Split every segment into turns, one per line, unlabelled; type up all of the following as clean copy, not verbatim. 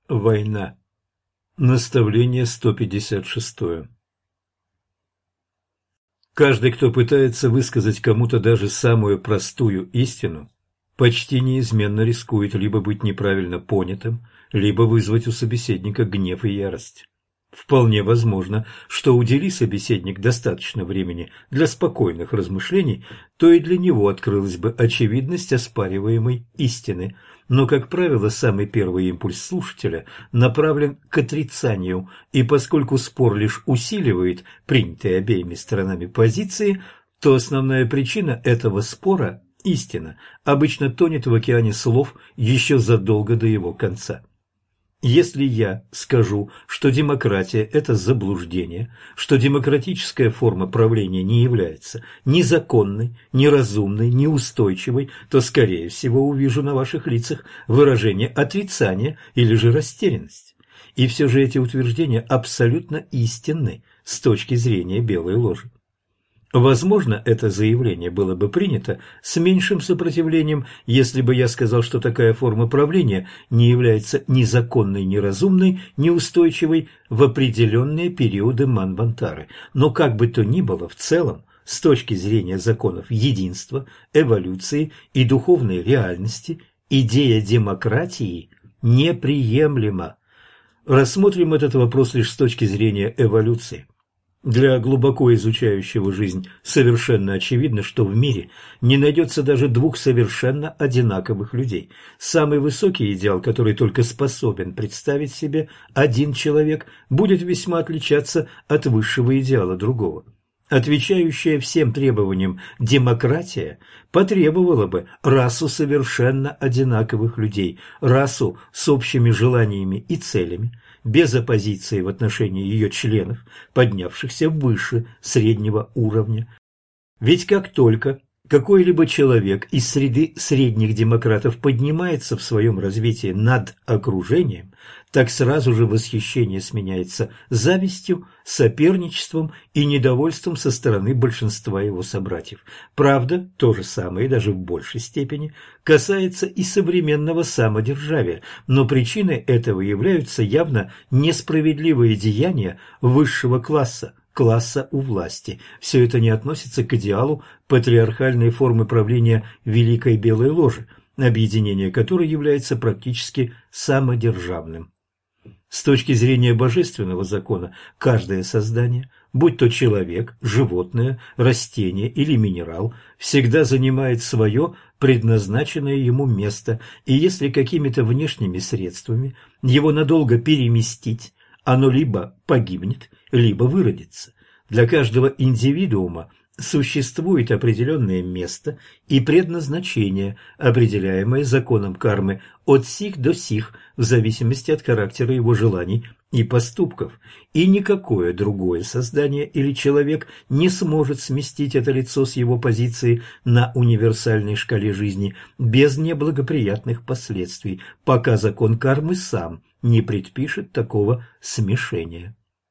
Война. Наставление 156. Каждый, кто пытается высказать кому-то даже самую простую истину, почти неизменно рискует либо быть неправильно понятым, либо вызвать у собеседника гнев и ярость. Вполне возможно, что удели собеседник достаточно времени для спокойных размышлений, то и для него открылась бы очевидность оспариваемой истины. Но, как правило, самый первый импульс слушателя направлен к отрицанию, и поскольку спор лишь усиливает принятые обеими сторонами позиции, то основная причина этого спора, истина, обычно тонет в океане слов еще задолго до его конца. Если я скажу, что демократия – это заблуждение, что демократическая форма правления не является ни законной, ни разумной, ни устойчивой, то, скорее всего, увижу на ваших лицах выражение отрицания или же растерянности. И все же эти утверждения абсолютно истинны с точки зрения белой ложи. Возможно, это заявление было бы принято с меньшим сопротивлением, если бы я сказал, что такая форма правления не является ни законной, ни разумной, ни устойчивой в определенные периоды Манвантары. Но как бы то ни было, в целом, с точки зрения законов единства, эволюции и духовной реальности, идея демократии неприемлема. Рассмотрим этот вопрос лишь с точки зрения эволюции. Для глубоко изучающего жизнь совершенно очевидно, что в мире не найдется даже двух совершенно одинаковых людей. Самый высокий идеал, который только способен представить себе один человек, будет весьма отличаться от высшего идеала другого. Отвечающая всем требованиям демократия потребовала бы расу совершенно одинаковых людей, расу с общими желаниями и целями, без оппозиции в отношении ее членов, поднявшихся выше среднего уровня. Ведь как только какой-либо человек из среды средних демократов поднимается в своем развитии над окружением, так сразу же восхищение сменяется завистью, соперничеством и недовольством со стороны большинства его собратьев. Правда, то же самое, даже в большей степени, касается и современного самодержавия, но причиной этого являются явно несправедливые деяния высшего класса, класса у власти. Все это не относится к идеалу патриархальной формы правления Великой Белой Ложи, объединение которой является практически самодержавным. С точки зрения божественного закона, каждое создание, будь то человек, животное, растение или минерал, всегда занимает свое предназначенное ему место, и если какими-то внешними средствами его надолго переместить, оно либо погибнет, либо выродится. Для каждого индивидуума существует определенное место и предназначение, определяемое законом кармы от сих до сих, в зависимости от характера его желаний и поступков, и никакое другое создание или человек не сможет сместить это лицо с его позиции на универсальной шкале жизни без неблагоприятных последствий, пока закон кармы сам не предпишет такого смешения.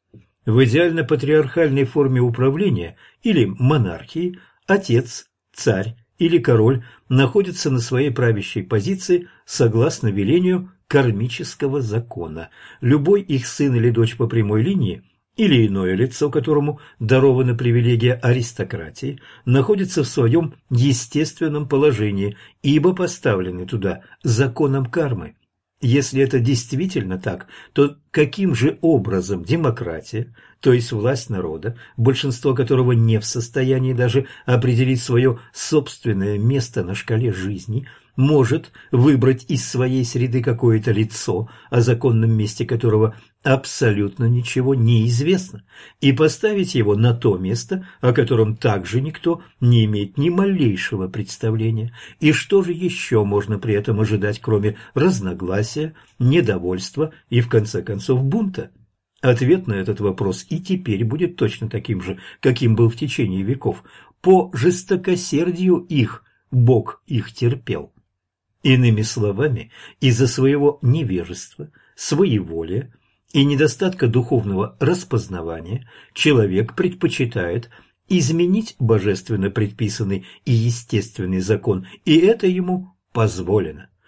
В идеально-патриархальной форме управления или монархии отец, царь или король находятся на своей правящей позиции согласно велению кармического закона. Любой их сын или дочь по прямой линии или иное лицо, которому дарована привилегия аристократии, находится в своем естественном положении, ибо поставлены туда законом кармы. Если это действительно так, то каким же образом демократия, то есть власть народа, большинство которого не в состоянии даже определить свое собственное место на шкале жизни, может выбрать из своей среды какое-то лицо, о законном месте которого абсолютно ничего не известно, и поставить его на то место, о котором также никто не имеет ни малейшего представления? И что же еще можно при этом ожидать, кроме разногласия, недовольства и, в конце концов, бунта? Ответ на этот вопрос и теперь будет точно таким же, каким был в течение веков. По жестокосердию их Бог их терпел. Иными словами, из-за своего невежества, своеволия и недостатка духовного распознавания человек предпочитает изменить божественно предписанный и естественный закон, и это ему позволено.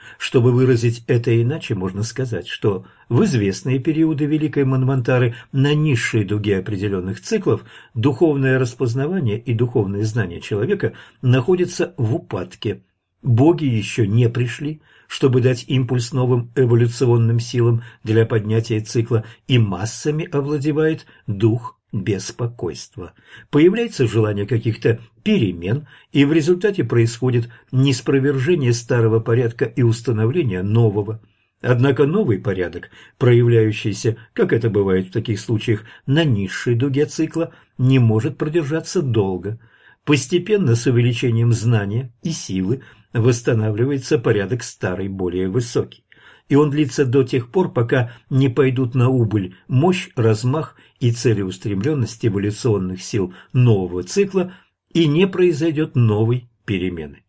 Чтобы выразить это иначе, можно сказать, что в известные периоды Великой Манвантары на низшей дуге определенных циклов духовное распознавание и духовные знания человека находятся в упадке. Боги еще не пришли, чтобы дать импульс новым эволюционным силам для поднятия цикла, и массами овладевает дух беспокойства. Появляется желание каких-то перемен, и в результате происходит неспровержение старого порядка и установление нового. Однако новый порядок, проявляющийся, как это бывает в таких случаях, на низшей дуге цикла, не может продержаться долго. Постепенно, с увеличением знания и силы, восстанавливается порядок старый, более высокий. И он длится до тех пор, пока не пойдут на убыль мощь, размах и целеустремленность эволюционных сил нового цикла и не произойдет новой перемены.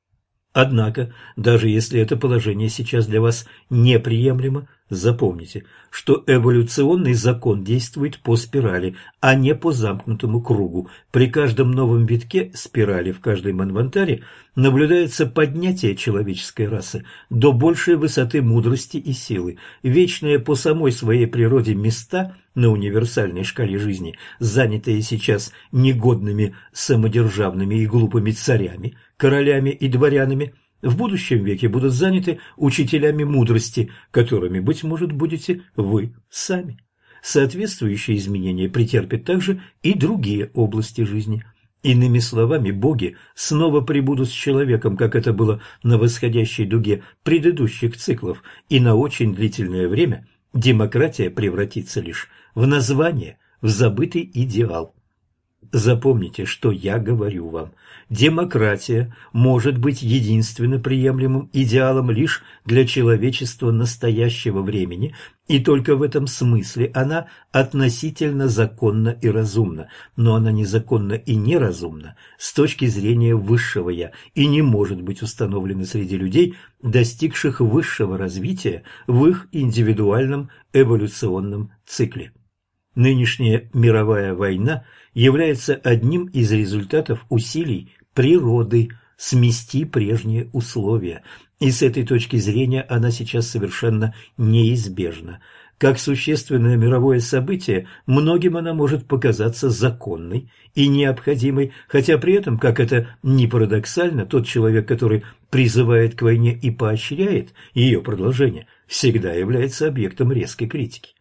Однако, даже если это положение сейчас для вас неприемлемо, запомните, что эволюционный закон действует по спирали, а не по замкнутому кругу. При каждом новом витке спирали в каждой манвантаре наблюдается поднятие человеческой расы до большей высоты мудрости и силы. Вечные по самой своей природе места на универсальной шкале жизни, занятые сейчас негодными, самодержавными и глупыми царями, королями и дворянами, в будущем веке будут заняты учителями мудрости, которыми, быть может, будете вы сами. Соответствующие изменения претерпят также и другие области жизни. Иными словами, боги снова прибудут с человеком, как это было на восходящей дуге предыдущих циклов, и на очень длительное время демократия превратится лишь в название, в забытый идеал. Запомните, что я говорю вам. Демократия может быть единственно приемлемым идеалом лишь для человечества настоящего времени, и только в этом смысле она относительно законна и разумна, но она незаконна и неразумна с точки зрения высшего «я» и не может быть установлена среди людей, достигших высшего развития в их индивидуальном эволюционном цикле. Нынешняя мировая война является одним из результатов усилий природы смести прежние условия, и с этой точки зрения она сейчас совершенно неизбежна. Как существенное мировое событие, многим она может показаться законной и необходимой, хотя при этом, как это ни парадоксально, тот человек, который призывает к войне и поощряет ее продолжение, всегда является объектом резкой критики.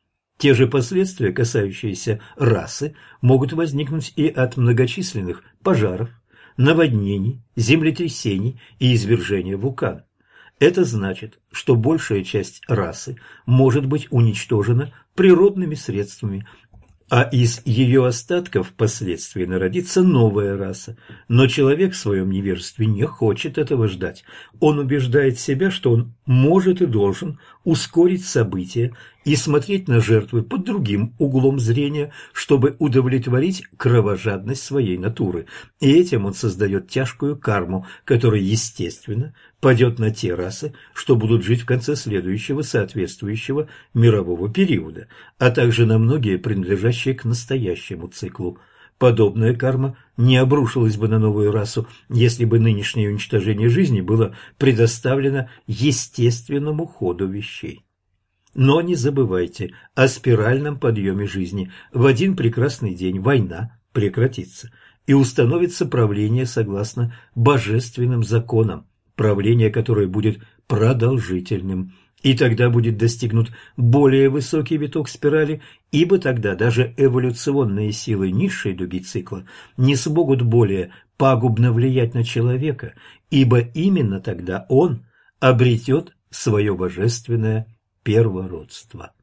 Те же последствия, касающиеся расы, могут возникнуть и от многочисленных пожаров, наводнений, землетрясений и извержения вулкана. Это значит, что большая часть расы может быть уничтожена природными средствами, а из ее остатков впоследствии народится новая раса. Но человек в своем невежестве не хочет этого ждать. Он убеждает себя, что он может и должен ускорить события и смотреть на жертвы под другим углом зрения, чтобы удовлетворить кровожадность своей натуры. И этим он создает тяжкую карму, которая, естественно, падет на те расы, что будут жить в конце следующего соответствующего мирового периода, а также на многие, принадлежащие к настоящему циклу. Подобная карма не обрушилась бы на новую расу, если бы нынешнее уничтожение жизни было предоставлено естественному ходу вещей. Но не забывайте о спиральном подъеме жизни. В один прекрасный день война прекратится, и установится правление согласно божественным законам, правление, которое будет продолжительным. И тогда будет достигнут более высокий виток спирали, ибо тогда даже эволюционные силы низшей дуги цикла не смогут более пагубно влиять на человека, ибо именно тогда он обретет свое божественное первородство.